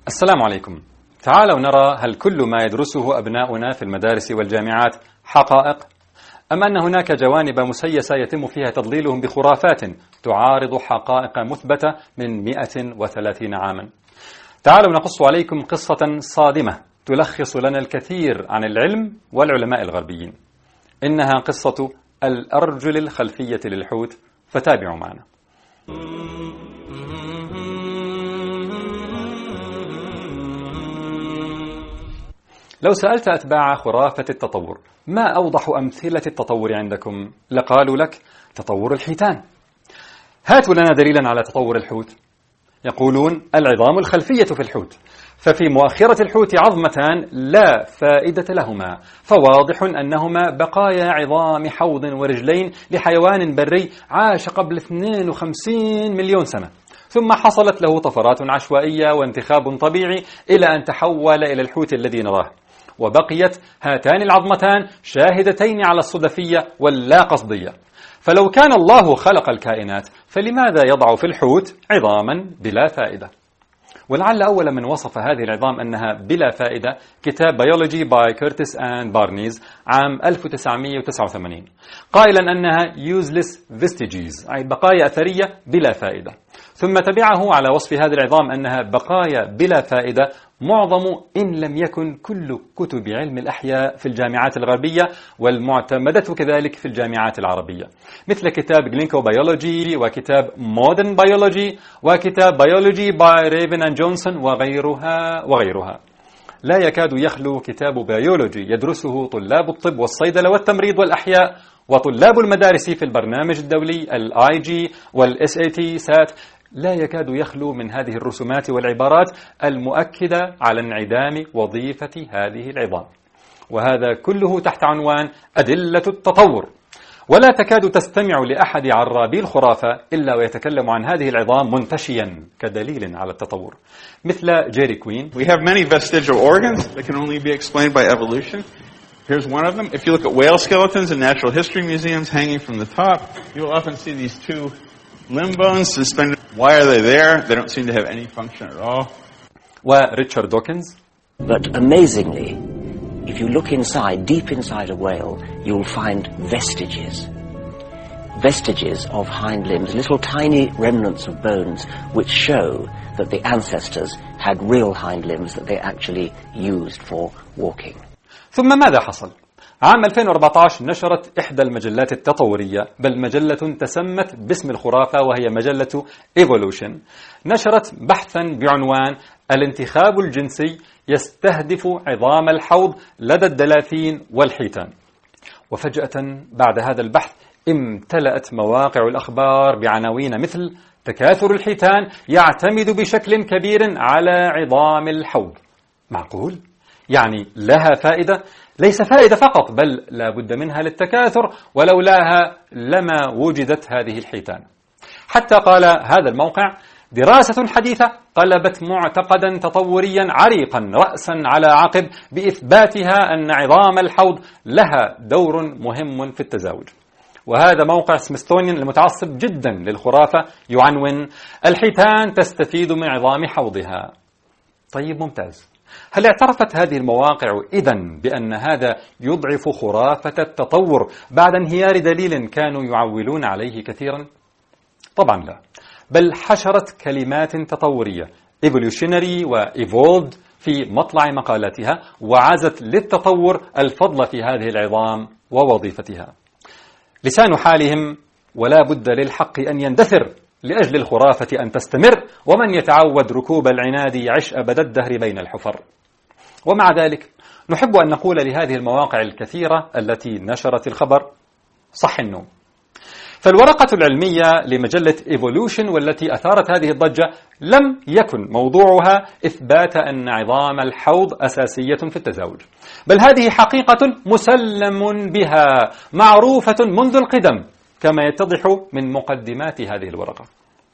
السلام عليكم. تعالوا نرى هل كل ما يدرسه أبناؤنا في المدارس والجامعات حقائق؟ أم أن هناك جوانب مسيسة يتم فيها تضليلهم بخرافات تعارض حقائق مثبتة من 130 عاما؟ تعالوا نقص عليكم قصة صادمة تلخص لنا الكثير عن العلم والعلماء الغربيين. إنها قصة الأرجل الخلفية للحوت، فتابعوا معنا. لو سألت أتباع خرافة التطور ما أوضح أمثلة التطور عندكم، لقالوا لك تطور الحيتان. هاتوا لنا دليلا على تطور الحوت. يقولون العظام الخلفية في الحوت، ففي مؤخرة الحوت عظمتان لا فائدة لهما، فواضح أنهما بقايا عظام حوض ورجلين لحيوان بري عاش قبل 52 مليون سنة، ثم حصلت له طفرات عشوائية وانتخاب طبيعي إلى أن تحول إلى الحوت الذي نراه، وبقيت هاتان العظمتان شاهدتين على الصدفية واللا قصدية. فلو كان الله خلق الكائنات فلماذا يضع في الحوت عظاما بلا فائدة؟ ولعل أول من وصف هذه العظام أنها بلا فائدة كتاب بيولوجي باي كيرتس أند بارنيز عام 1989، قائلا أنها useless vestiges، أي بقايا أثرية بلا فائدة. ثم تبعه على وصف هذه العظام أنها بقايا بلا فائدة معظم إن لم يكن كل كتب علم الأحياء في الجامعات الغربية، والمعتمدة كذلك في الجامعات العربية، مثل كتاب جلينكو بيولوجي وكتاب مودرن بيولوجي وكتاب بيولوجي باي ريفن أند جونسون وغيرها. لا يكاد يخلو كتاب بيولوجي يدرسه طلاب الطب والصيدلة والتمريض والأحياء وطلاب المدارس في البرنامج الدولي الIG والSAT SAT، لا يكاد يخلو من هذه الرسومات والعبارات المؤكدة على انعدام وظيفة هذه العظام، وهذا كله تحت عنوان أدلة التطور. ولا تكاد تستمع لأحد عرابي الخرافة إلا ويتكلم عن هذه العظام منتشيا كدليل على التطور، مثل جيري كوين. We have many vestigial organs that can only be explained by evolution. Here's one of them. If you look at whale skeletons in natural history museums hanging from the top, you'll often see these two limb bones suspended. Why are they there? They don't seem to have any function at all. وريتشارد دوكنز. But amazingly, if you look inside, deep inside a whale, you'll find vestiges of hind limbs, little tiny remnants of bones which show that the ancestors had real hind limbs that they actually used for walking. ثم ماذا حصل؟ عام 2014 نشرت إحدى المجلات التطورية، بل مجلة تسمت باسم الخرافة وهي مجلة Evolution، نشرت بحثا بعنوان الانتخاب الجنسي يستهدف عظام الحوض لدى الدلافين والحيتان. وفجأة بعد هذا البحث امتلأت مواقع الأخبار بعناوين مثل تكاثر الحيتان يعتمد بشكل كبير على عظام الحوض. معقول؟ يعني لها فائدة؟ ليس فائدة فقط، بل لا بد منها للتكاثر، ولولاها لما وجدت هذه الحيتان. حتى قال هذا الموقع: دراسة حديثة قلبت معتقدا تطوريا عريقا رأسا على عقب بإثباتها أن عظام الحوض لها دور مهم في التزاوج. وهذا موقع سميثسونيان المتعصب جدا للخرافة يعنون: الحيتان تستفيد من عظام حوضها. طيب، ممتاز. هل اعترفت هذه المواقع إذن بأن هذا يضعف خرافة التطور بعد انهيار دليل كانوا يعولون عليه كثيرا؟ طبعا لا، بل حشرت كلمات تطورية evolutionary و evolved في مطلع مقالاتها، وعزت للتطور الفضل في هذه العظام ووظيفتها. لسان حالهم ولا بد للحق أن يندثر لأجل الخرافة أن تستمر، ومن يتعود ركوب العناد يعش أبد الدهر بين الحفر. ومع ذلك نحب أن نقول لهذه المواقع الكثيرة التي نشرت الخبر: صح النوم. فالورقة العلمية لمجلة Evolution والتي أثارت هذه الضجة لم يكن موضوعها إثبات أن عظام الحوض أساسية في التزاوج، بل هذه حقيقة مسلم بها معروفة منذ القدم، كما يتضح من مقدمات هذه الورقة.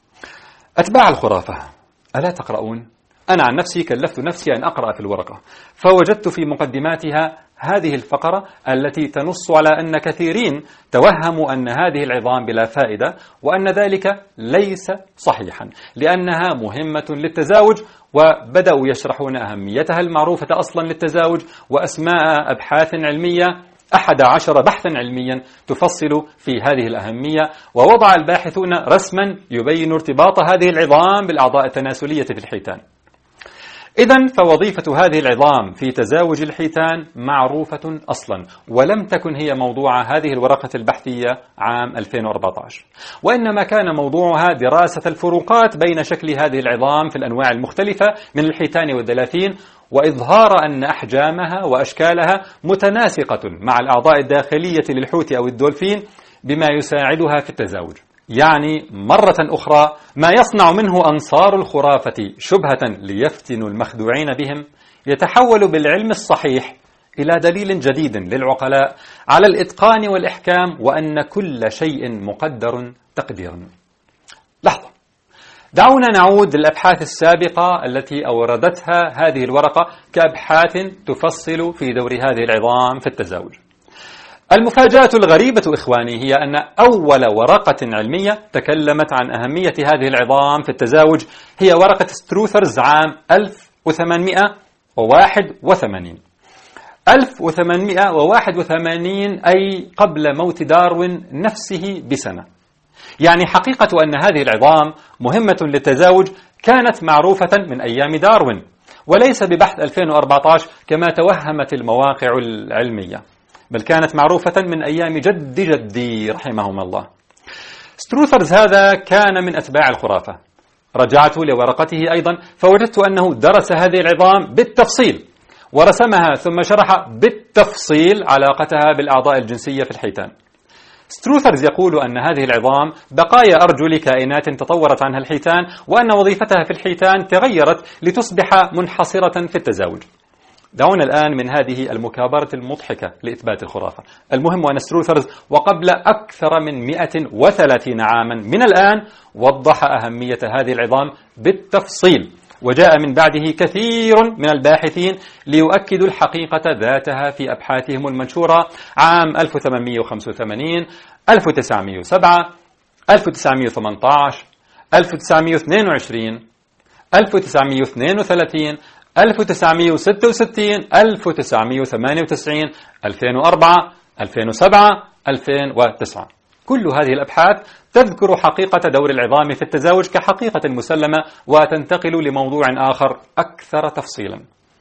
أتباع الخرافة، ألا تقرؤون؟ أنا عن نفسي كلفت نفسي أن أقرأ في الورقة، فوجدت في مقدماتها هذه الفقرة التي تنص على أن كثيرين توهموا أن هذه العظام بلا فائدة، وأن ذلك ليس صحيحا، لأنها مهمة للتزاوج وبدأوا يشرحون أهميتها المعروفة أصلا للتزاوج وأسماء أبحاث علمية 11 بحثا علميا تفصل في هذه الأهمية، ووضع الباحثون رسما يبين ارتباط هذه العظام بالأعضاء التناسلية في الحيتان. إذن فوظيفة هذه العظام في تزاوج الحيتان معروفة أصلا، ولم تكن هي موضوع هذه الورقة البحثية عام 2014، وإنما كان موضوعها دراسة الفروقات بين شكل هذه العظام في الأنواع المختلفة من الحيتان والدلافين، وإظهار أن أحجامها وأشكالها متناسقة مع الأعضاء الداخلية للحوت أو الدولفين بما يساعدها في التزاوج. يعني مرة أخرى ما يصنع منه أنصار الخرافة شبهة ليفتنوا المخدوعين بهم يتحول بالعلم الصحيح إلى دليل جديد للعقلاء على الإتقان والإحكام، وأن كل شيء مقدر تقديرا. لحظة، دعونا نعود للأبحاث السابقة التي أوردتها هذه الورقة كأبحاث تفصل في دور هذه العظام في التزاوج. المفاجأة الغريبة إخواني هي أن أول ورقة علمية تكلمت عن أهمية هذه العظام في التزاوج هي ورقة ستروثرز عام 1881. 1881 أي قبل موت داروين نفسه بسنة. يعني حقيقة أن هذه العظام مهمة للتزاوج كانت معروفة من أيام داروين، وليس ببحث 2014 كما توهمت المواقع العلمية، بل كانت معروفة من أيام جد جدي رحمهم الله. ستروثرز هذا كان من أتباع الخرافة. رجعت لورقته أيضا فوجدت أنه درس هذه العظام بالتفصيل ورسمها ثم شرح بالتفصيل علاقتها بالأعضاء الجنسية في الحيتان. ستروثرز يقول أن هذه العظام بقايا أرجل كائنات تطورت عنها الحيتان، وأن وظيفتها في الحيتان تغيرت لتصبح منحصرة في التزاوج. دعونا الآن من هذه المكابرة المضحكة لإثبات الخرافة. المهم أن ستروثرز وقبل أكثر من 130 عاما من الآن وضح أهمية هذه العظام بالتفصيل، وجاء من بعده كثير من الباحثين ليؤكدوا الحقيقة ذاتها في أبحاثهم المنشورة عام 1885 1907 1918 1922 1932 1966 1998 2004 2007 2009. كل هذه الأبحاث تذكر حقيقة دور العظام في التزاوج كحقيقة مسلمة، وتنتقل لموضوع آخر أكثر تفصيلا.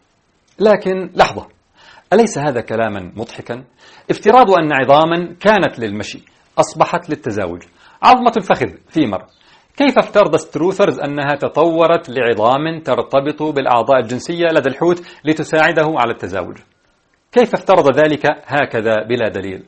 لكن لحظة، أليس هذا كلاما مضحكا؟ افتراض أن عظاما كانت للمشي أصبحت للتزاوج، عظمة الفخذ فيمر، كيف افترض ستروثرز أنها تطورت لعظام ترتبط بالأعضاء الجنسية لدى الحوت لتساعده على التزاوج؟ كيف افترض ذلك هكذا بلا دليل؟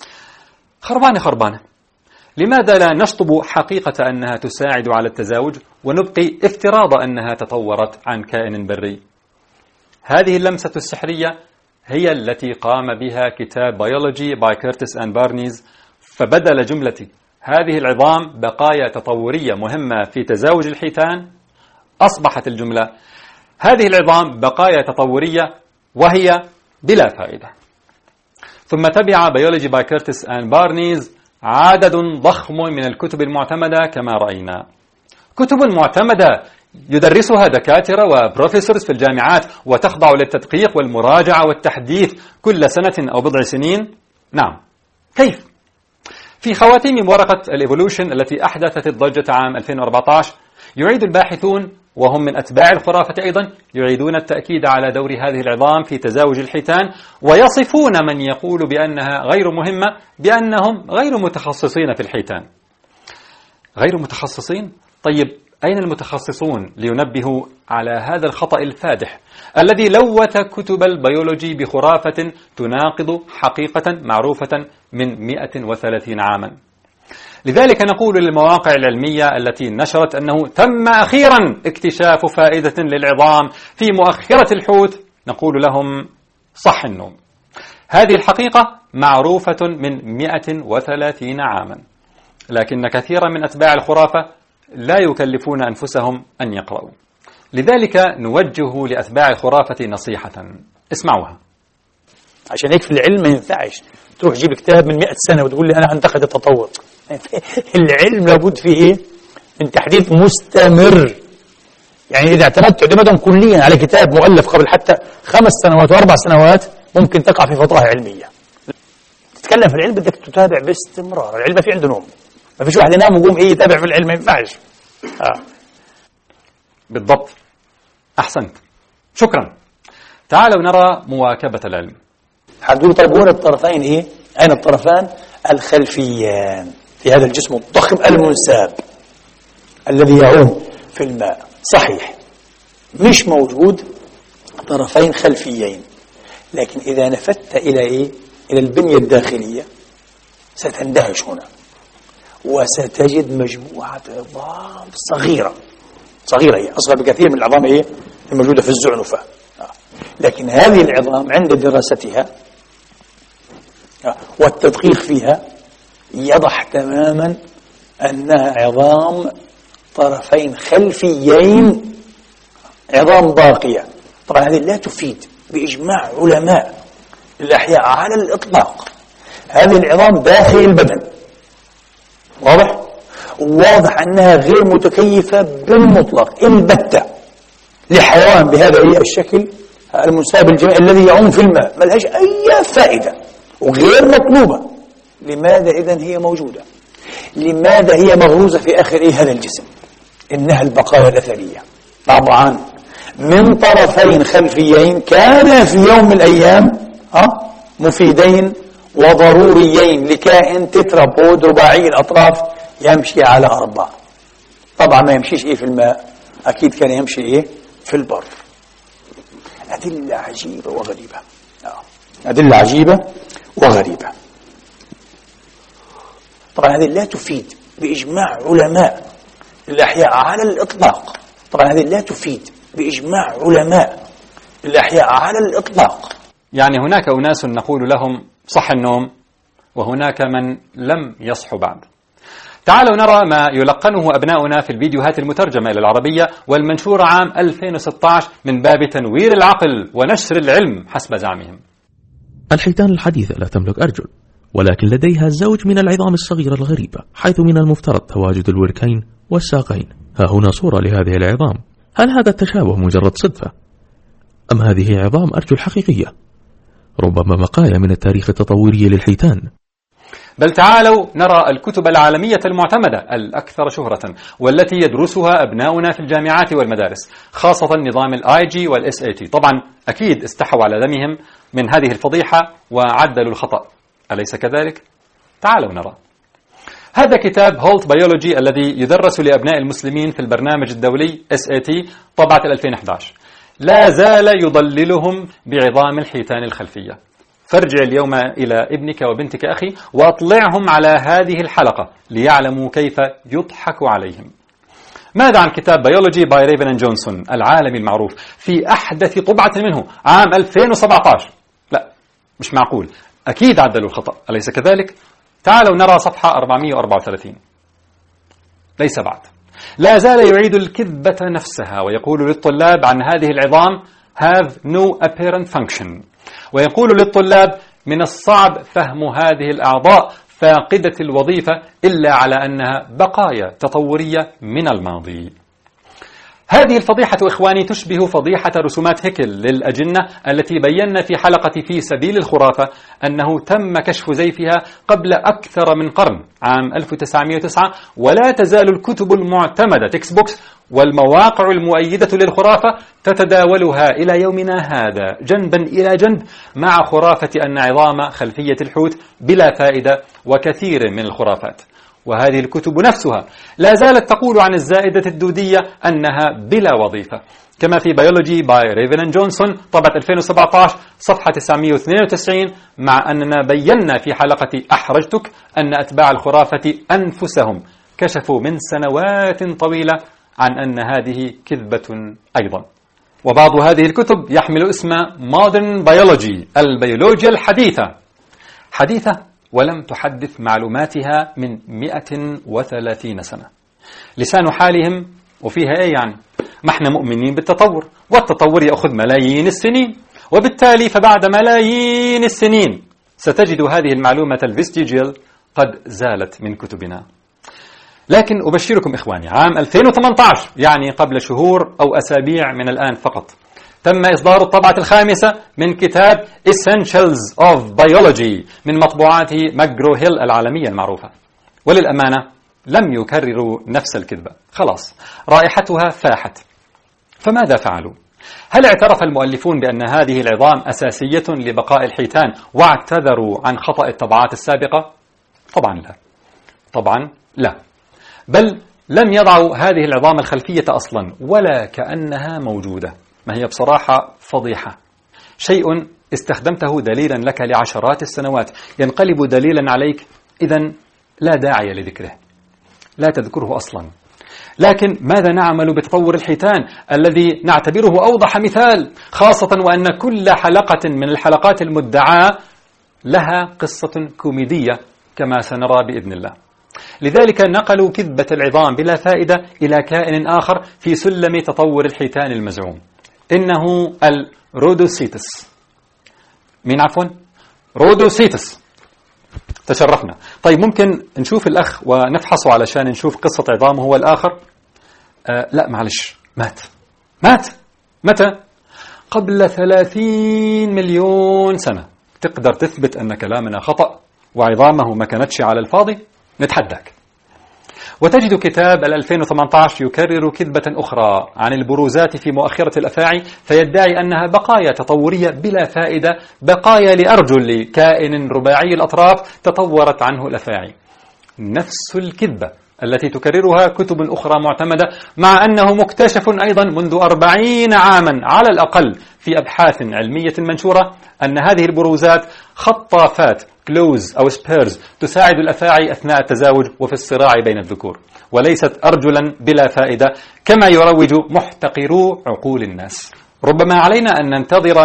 خربانة. لماذا لا نشطب حقيقة أنها تساعد على التزاوج ونبقي افتراض أنها تطورت عن كائن بري؟ هذه اللمسة السحرية هي التي قام بها كتاب بيولوجي باي كيرتس أند بارنيز، فبدل جملة هذه العظام بقايا تطورية مهمة في تزاوج الحيتان أصبحت الجملة هذه العظام بقايا تطورية وهي بلا فائدة. ثم تبع بيولوجي باي كيرتس أند بارنيز عدد ضخم من الكتب المعتمدة كما رأينا، كتب معتمدة يدرسها دكاترة وبروفيسورز في الجامعات وتخضع للتدقيق والمراجعة والتحديث كل سنة أو بضع سنين. نعم، كيف؟ في خواتيم ورقة الإيفولوشن التي أحدثت الضجة عام 2014 يعيد الباحثون وهم من أتباع الخرافة أيضا يعيدون التأكيد على دور هذه العظام في تزاوج الحيتان، ويصفون من يقول بأنها غير مهمة بأنهم غير متخصصين في الحيتان. غير متخصصين؟ طيب أين المتخصصون لينبهوا على هذا الخطأ الفادح الذي لوث كتب البيولوجي بخرافة تناقض حقيقة معروفة من 130 عاما؟ لذلك نقول للمواقع العلمية التي نشرت أنه تم أخيرا اكتشاف فائدة للعظام في مؤخرة الحوت، نقول لهم صح النوم. هذه الحقيقة معروفة من 130 عاما، لكن كثيرا من أتباع الخرافة لا يكلفون أنفسهم أن يقرأوا. لذلك نوجه لأتباع الخرافة نصيحة، اسمعوها. عشان هيك في العلم ما ينفعش تروح تجيب كتاب من 100 سنة وتقول لي أنا أنتقد التطور. العلم لابد فيه إيه؟ من تحديث مستمر. يعني إذا اعتمدت اعتمادا كليا على كتاب مؤلف قبل حتى 5 سنوات و4 سنوات ممكن تقع في فطرة علمية. تتكلم في العلم بدك تتابع باستمرار، العلم ما في عنده نوم، ما فيش واحد ينام ويقوم يتابع في العلم، ما ينفعش. بالضبط، أحسنت، شكرا. تعالوا نرى مواكبة العلم. هتقولوا طيب وين الطرفين إيه؟ أين الطرفان الخلفيان في هذا الجسم الضخم المنساب الذي يعوم في الماء؟ صحيح، مش موجود طرفين خلفيين، لكن إذا نفذت إلى إيه؟ إلى البنية الداخلية ستندهش هنا وستجد مجموعة عظام صغيرة، هي أصغر بكثير من العظام إيه؟ الموجودة في الزعنفة. لكن هذه العظام عند دراستها والتدقيق فيها يضح تماما أنها عظام طرفين خلفيين، عظام باقية. طبعا هذه لا تفيد بإجماع علماء الأحياء على الإطلاق هذه العظام داخل البدن، واضح أنها غير متكيفة بالمطلق البتة لحيوان بهذا الشكل المنساب الجميع الذي يعوم في الماء، ما لهاش أي فائدة وغير مطلوبة. لماذا إذن هي موجودة؟ لماذا هي مغروزة في آخر هذا الجسم؟ إنها البقايا الأثرية طبعا من طرفين خلفيين كان في يوم من الأيام مفيدين وضروريين لكائن تترابود رباعي الأطراف يمشي على 4. طبعا ما يمشيش في الماء، أكيد كان يمشي في البر. أدلة عجيبة وغريبة، أدلة عجيبة وغريبة. طبعا هذه لا تفيد بإجماع علماء الأحياء على الإطلاق، طبعا هذه لا تفيد بإجماع علماء الأحياء على الإطلاق. يعني هناك أناس نقول لهم صح النوم، وهناك من لم يصحوا بعد. تعالوا نرى ما يلقنه أبناؤنا في الفيديوهات المترجمة إلى العربية والمنشورة عام 2016 من باب تنوير العقل ونشر العلم حسب زعمهم. الحيتان الحديثة لا تملك أرجل، ولكن لديها زوج من العظام الصغيرة الغريبة، حيث من المفترض تواجد الوركين والساقين. ها هنا صورة لهذه العظام. هل هذا التشابه مجرد صدفة؟ أم هذه عظام أرجل حقيقية؟ ربما بقايا من التاريخ التطوري للحيتان. بل تعالوا نرى الكتب العالمية المعتمدة الأكثر شهرة والتي يدرسها أبناؤنا في الجامعات والمدارس، خاصة نظام الIG والSAT. طبعا أكيد استحوا على دمهم من هذه الفضيحة وعدلوا الخطأ، أليس كذلك؟ تعالوا نرى. هذا كتاب هولت بيولوجي الذي يدرس لأبناء المسلمين في البرنامج الدولي SAT طبعة 2011 لا زال يضللهم بعظام الحيتان الخلفية. فارجع اليوم إلى ابنك وبنتك أخي وأطلعهم على هذه الحلقة ليعلموا كيف يضحك عليهم. ماذا عن كتاب بيولوجي باي ريفن اند جونسون العالمي المعروف في أحدث طبعة منه عام 2017؟ لا، مش معقول، أكيد عدلوا الخطأ، أليس كذلك؟ تعالوا نرى صفحة 434. ليس بعد، لا زال يعيد الكذبة نفسها ويقول للطلاب عن هذه العظام have no apparent function، ويقول للطلاب من الصعب فهم هذه الأعضاء فاقدة الوظيفة إلا على أنها بقايا تطورية من الماضي. هذه الفضيحة إخواني تشبه فضيحة رسومات هيكل للأجنة التي بينا في حلقة في سبيل الخرافة أنه تم كشف زيفها قبل أكثر من قرن عام 1909، ولا تزال الكتب المعتمدة تكست بوكس والمواقع المؤيدة للخرافة تتداولها إلى يومنا هذا جنبا إلى جنب مع خرافة أن عظام خلفية الحوت بلا فائدة وكثير من الخرافات. وهذه الكتب نفسها لا زالت تقول عن الزائدة الدودية أنها بلا وظيفة، كما في بيولوجي باي ريفن اند جونسون طبعة 2017 صفحة 992، مع أننا بينا في حلقة أحرجتك أن أتباع الخرافة أنفسهم كشفوا من سنوات طويلة عن أن هذه كذبة أيضا. وبعض هذه الكتب يحمل اسم Modern Biology البيولوجيا حديثة ولم تحدث معلوماتها من 130 سنة. لسان حالهم وفيها يعني ما احنا مؤمنين بالتطور، والتطور يأخذ ملايين السنين، وبالتالي فبعد ملايين السنين ستجد هذه المعلومة الفيستيجيال قد زالت من كتبنا. لكن أبشركم إخواني، عام 2018 يعني قبل شهور أو أسابيع من الآن فقط تم إصدار الطبعة الخامسة من كتاب Essentials of Biology من مطبوعات ماجرو هيل العالمية المعروفة، وللأمانة لم يكرروا نفس الكذبة، خلاص رائحتها فاحت. فماذا فعلوا؟ هل اعترف المؤلفون بأن هذه العظام أساسية لبقاء الحيتان واعتذروا عن خطأ الطبعات السابقة؟ طبعا لا، طبعا لا، بل لم يضعوا هذه العظام الخلفية أصلا ولا كأنها موجودة. ما هي بصراحة فضيحة، شيء استخدمته دليلا لك لعشرات السنوات ينقلب دليلا عليك، إذن لا داعي لذكره، لا تذكره أصلا. لكن ماذا نعمل بتطور الحيتان الذي نعتبره أوضح مثال، خاصة وأن كل حلقة من الحلقات المدعاة لها قصة كوميدية كما سنرى بإذن الله. لذلك نقلوا كذبة العظام بلا فائدة إلى كائن آخر في سلم تطور الحيتان المزعوم، إنه الرودوسيتس. مين عفوا؟ رودوسيتس. تشرفنا. طيب ممكن نشوف الأخ ونفحصه علشان نشوف قصة عظامه هو الآخر؟ لا معلش، مات. متى؟ قبل 30 مليون سنة. تقدر تثبت أن كلامنا خطأ وعظامه ما كانتش على الفاضي؟ نتحداك. وتجد كتاب 2018 يكرر كذبة أخرى عن البروزات في مؤخرة الأفاعي، فيدعي أنها بقايا تطورية بلا فائدة، بقايا لأرجل كائن رباعي الأطراف تطورت عنه الأفاعي. نفس الكذبة التي تكررها كتب أخرى معتمدة، مع أنه مكتشف أيضا منذ 40 عاما على الأقل في أبحاث علمية منشورة أن هذه البروزات خطافات كلوز أو سبيرز تساعد الأفاعي أثناء التزاوج وفي الصراع بين الذكور، وليست أرجلا بلا فائدة كما يروج محتقرو عقول الناس. ربما علينا أن ننتظر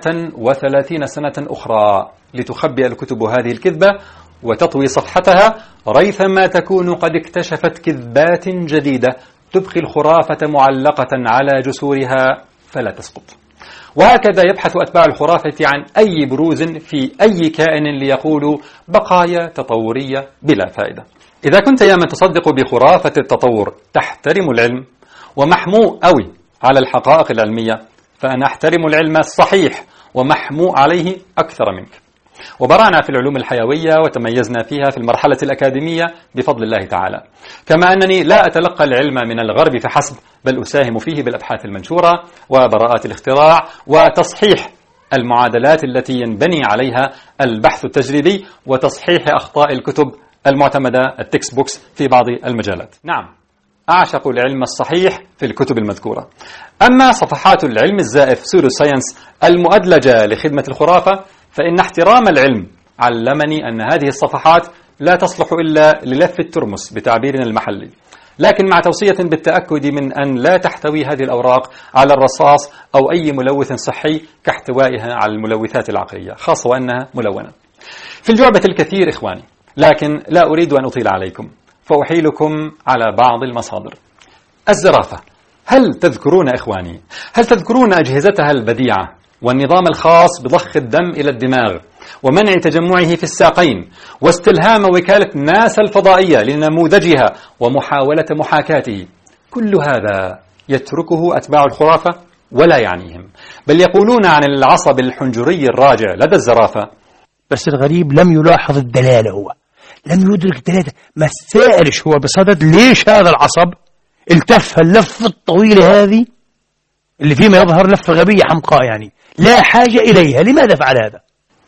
130 سنة أخرى لتخبئ الكتب هذه الكذبة وتطوي صفحتها، ريثما تكون قد اكتشفت كذبات جديدة تبقي الخرافة معلقة على جسورها فلا تسقط. وهكذا يبحث أتباع الخرافة عن أي بروز في أي كائن ليقولوا بقايا تطورية بلا فائدة. إذا كنت يا من تصدق بخرافة التطور تحترم العلم ومحمو أوي على الحقائق العلمية، فأنا أحترم العلم الصحيح ومحمو عليه أكثر منك. وبرعنا في العلوم الحيوية وتميزنا فيها في المرحلة الأكاديمية بفضل الله تعالى، كما أنني لا أتلقى العلم من الغرب فحسب، بل أساهم فيه بالأبحاث المنشورة وبراءات الاختراع وتصحيح المعادلات التي ينبني عليها البحث التجريبي وتصحيح أخطاء الكتب المعتمدة التكست بوكس في بعض المجالات. نعم، أعشق العلم الصحيح في الكتب المذكورة. أما صفحات العلم الزائف سودو ساينس المؤدلجة لخدمة الخرافة، فإن احترام العلم علمني أن هذه الصفحات لا تصلح إلا للف الترمس بتعبيرنا المحلي، لكن مع توصية بالتأكد من أن لا تحتوي هذه الأوراق على الرصاص أو أي ملوث صحي كاحتوائها على الملوثات العقلية، خاصة وأنها ملونة. في الجعبة الكثير إخواني، لكن لا أريد أن أطيل عليكم، فأحيلكم على بعض المصادر. الزرافة، هل تذكرون إخواني، هل تذكرون أجهزتها البديعة والنظام الخاص بضخ الدم إلى الدماغ ومنع تجمعه في الساقين واستلهام وكالة ناسا الفضائية لنموذجها ومحاولة محاكاته؟ كل هذا يتركه أتباع الخرافة ولا يعنيهم، بل يقولون عن العصب الحنجري الراجع لدى الزرافة. بس الغريب لم يلاحظ الدلالة، هو لم يدرك الدلالة، ما سائلش هو بصدد ليش هذا العصب التف اللفة الطويلة هذه اللي فيما يظهر لفة غبية حمقاء، يعني لا حاجة إليها. لماذا فعل هذا؟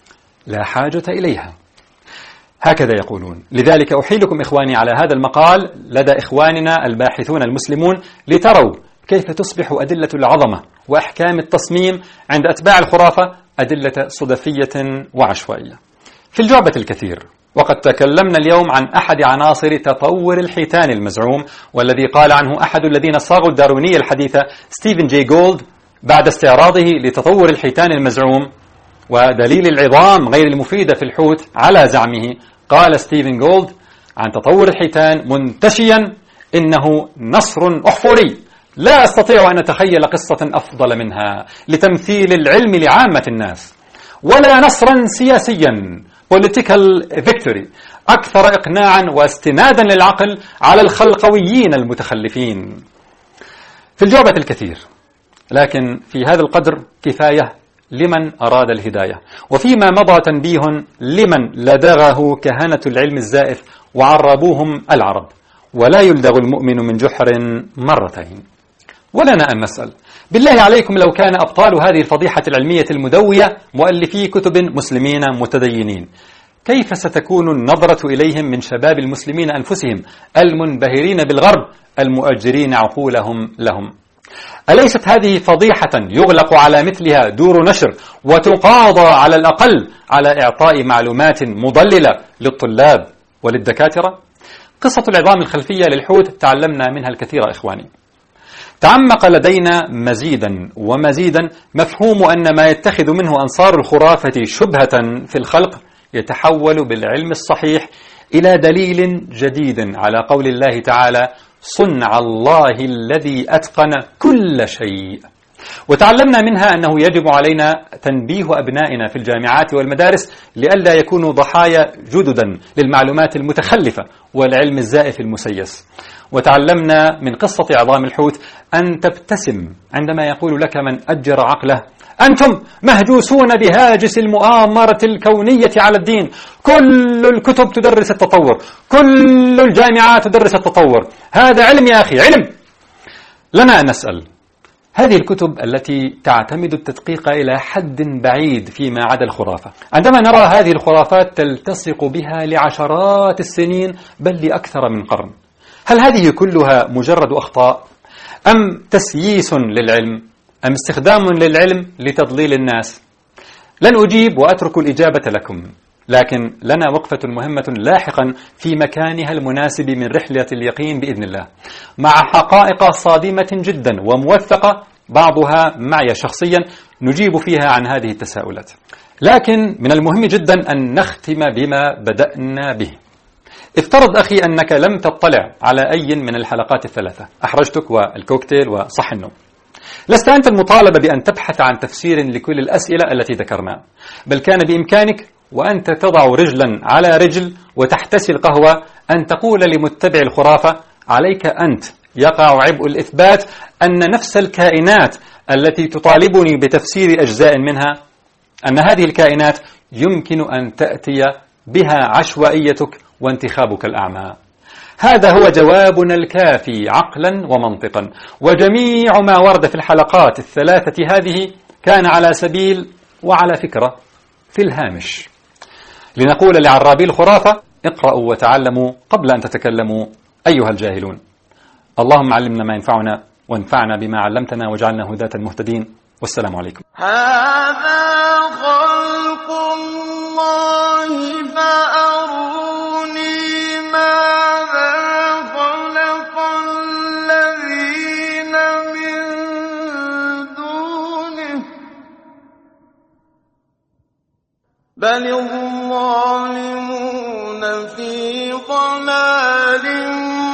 لا حاجة إليها، هكذا يقولون. لذلك أحيلكم إخواني على هذا المقال لدى إخواننا الباحثون المسلمون لتروا كيف تصبح أدلة العظمة وأحكام التصميم عند أتباع الخرافة أدلة صدفية وعشوائية. في الجعبة الكثير، وقد تكلمنا اليوم عن أحد عناصر تطور الحيتان المزعوم، والذي قال عنه أحد الذين صاغوا الداروينية الحديثة ستيفن جي جولد بعد استعراضه لتطور الحيتان المزعوم ودليل العظام غير المفيدة في الحوت على زعمه. قال ستيفن جولد عن تطور الحيتان منتشيا: إنه نصر أحفوري لا أستطيع أن أتخيل قصة أفضل منها لتمثيل العلم لعامة الناس، ولا نصرا سياسيا political victory، أكثر إقناعا واستنادا للعقل على الخلقويين المتخلفين. في الجعبة الكثير، لكن في هذا القدر كفاية لمن أراد الهداية، وفيما مضى تنبيه لمن لدغه كهنة العلم الزائف وعربوهم العرب، ولا يلدغ المؤمن من جحر مرتين. ولنا أن نسأل بالله عليكم، لو كان أبطال هذه الفضيحة العلمية المدوية مؤلفي كتب مسلمين متدينين، كيف ستكون النظرة إليهم من شباب المسلمين أنفسهم المنبهرين بالغرب المؤجرين عقولهم لهم؟ أليست هذه فضيحة يغلق على مثلها دور نشر وتقاضى على الأقل على إعطاء معلومات مضللة للطلاب وللدكاترة؟ قصة العظام الخلفية للحوت تعلمنا منها الكثير إخواني. تعمق لدينا مزيدا ومزيدا مفهوم أن ما يتخذ منه أنصار الخرافة شبهة في الخلق يتحول بالعلم الصحيح إلى دليل جديد على قول الله تعالى: صنع الله الذي أتقن كل شيء. وتعلمنا منها أنه يجب علينا تنبيه أبنائنا في الجامعات والمدارس لئلا يكونوا ضحايا جددا للمعلومات المتخلفة والعلم الزائف المسيس. وتعلمنا من قصة عظام الحوت أن تبتسم عندما يقول لك من أجر عقله: أنتم مهجوسون بهاجس المؤامرة الكونية على الدين، كل الكتب تدرس التطور، كل الجامعات تدرس التطور، هذا علم يا أخي، علم. لنا أن نسأل: هذه الكتب التي تعتمد التدقيق إلى حد بعيد فيما عدا الخرافة، عندما نرى هذه الخرافات تلتصق بها لعشرات السنين بل لأكثر من قرن، هل هذه كلها مجرد أخطاء؟ أم تسييس للعلم؟ أم استخدام للعلم لتضليل الناس؟ لن أجيب وأترك الإجابة لكم، لكن لنا وقفة مهمة لاحقا في مكانها المناسب من رحلة اليقين بإذن الله، مع حقائق صادمة جدا وموثقة بعضها معي شخصيا نجيب فيها عن هذه التساؤلات. لكن من المهم جدا أن نختم بما بدأنا به. افترض أخي أنك لم تطلع على أي من الحلقات الثلاثة، أحرجتك والكوكتيل وصح النوم. لست أنت المطالب بأن تبحث عن تفسير لكل الأسئلة التي ذكرنا، بل كان بإمكانك وأنت تضع رجلا على رجل وتحتسي القهوة أن تقول لمتبع الخرافة: عليك أنت يقع عبء الإثبات أن نفس الكائنات التي تطالبني بتفسير أجزاء منها، أن هذه الكائنات يمكن أن تأتي بها عشوائيتك وانتخابك الأعمى. هذا هو جوابنا الكافي عقلا ومنطقا، وجميع ما ورد في الحلقات الثلاثة هذه كان على سبيل وعلى فكرة في الهامش، لنقول لعرابي الخرافة: اقرأوا وتعلموا قبل أن تتكلموا أيها الجاهلون. اللهم علمنا ما ينفعنا وانفعنا بما علمتنا واجعلنا هداة مهتدين، والسلام عليكم. هذا خلق الله فأروني ماذا خلق الذين من دونه بل الظالمون في ضلال